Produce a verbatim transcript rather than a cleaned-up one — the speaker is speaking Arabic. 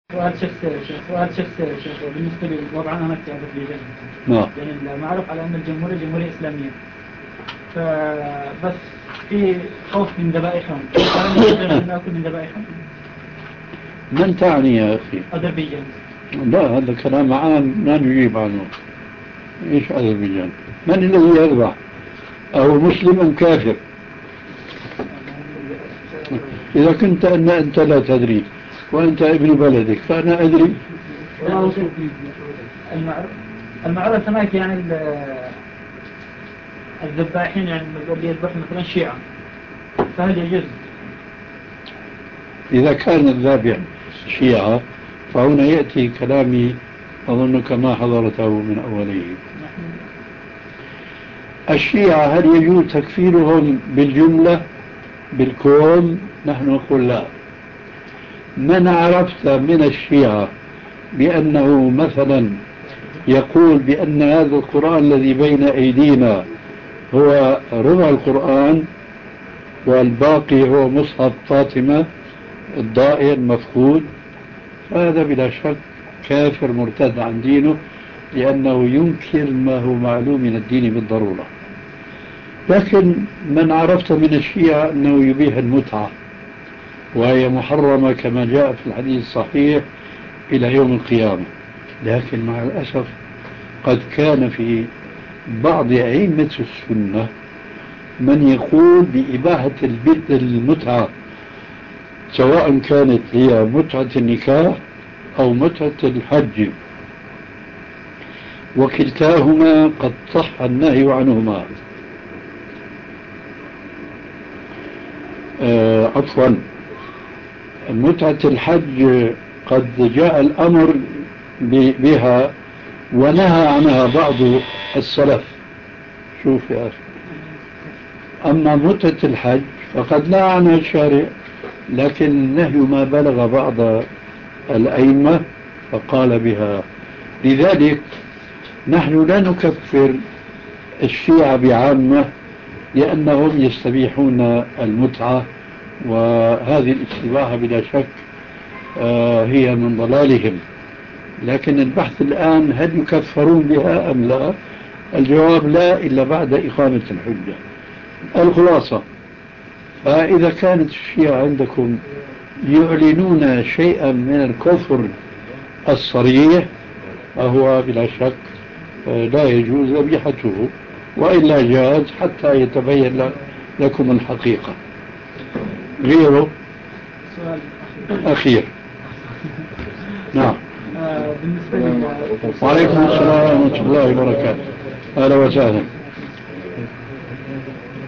سؤال شخصي يا شيخ، سؤال شخصي يا شيخ، بالنسبة لي وضعنا هنا في أذربيجان. نعم. يعني المعروف على أن الجمهورية جمهورية إسلامية. فبس في خوف من ذبائحهم، هل نقدر أن نأكل من ذبائحهم؟ من تعني يا أخي؟ أذربيجان. لا، هذا كلام عام لا نجيب عنه. إيش أذربيجان؟ من الذي يذبح؟ أو مسلم أم كافر؟ إذا كنت أن أنت لا تدري وأنت ابن بلدك فأنا أدري. المعروف هناك يعني الذباحين يعني اللي يذبحوا مثلا شيعة، فهل يجوز؟ إذا كان الذابح شيعة فهنا يأتي كلامي أظنك ما حضرته من أوله. الشيعة هل يجوز تكفيرهم بالجملة بالكون؟ نحن نقول لا. من عرفت من الشيعة بأنه مثلا يقول بأن هذا القرآن الذي بين أيدينا هو ربع القرآن والباقي هو مصحف فاطمة الضائر مفقود، هذا بلا شك كافر مرتد عن دينه، لأنه ينكر ما هو معلوم من الدين بالضرورة. لكن من عرفت من الشيعة أنه يبيح المتعة وهي محرمة كما جاء في الحديث الصحيح إلى يوم القيامة، لكن مع الأسف قد كان في بعض أئمة السنة من يقول بإباحة المتعة، سواء كانت هي متعة النكاح أو متعة الحج، وكلتاهما قد صح النهي عنهما. آه عفوا، متعة الحج قد جاء الأمر بها ونهى عنها بعض السلف. شوف يا أخي، أما متعة الحج فقد نهى عنها الشارع، لكن النهي ما بلغ بعض الأئمة فقال بها. لذلك نحن لا نكفر الشيعة بعامة لأنهم يستبيحون المتعة، وهذه الاستباحة بلا شك هي من ضلالهم. لكن البحث الآن هل يكفرون بها أم لا؟ الجواب لا، إلا بعد إقامة الحجة. الخلاصة، فإذا كانت الشيعة عندكم يعلنون شيئا من الكفر الصريح فهو بلا شك لا يجوز ذبيحته، وإلا جاز حتى يتبين لكم الحقيقة. غيره أخير. نعم. بالنسبة لي وعليكم السلام ورحمة الله وبركاته. أهلا وسهلا.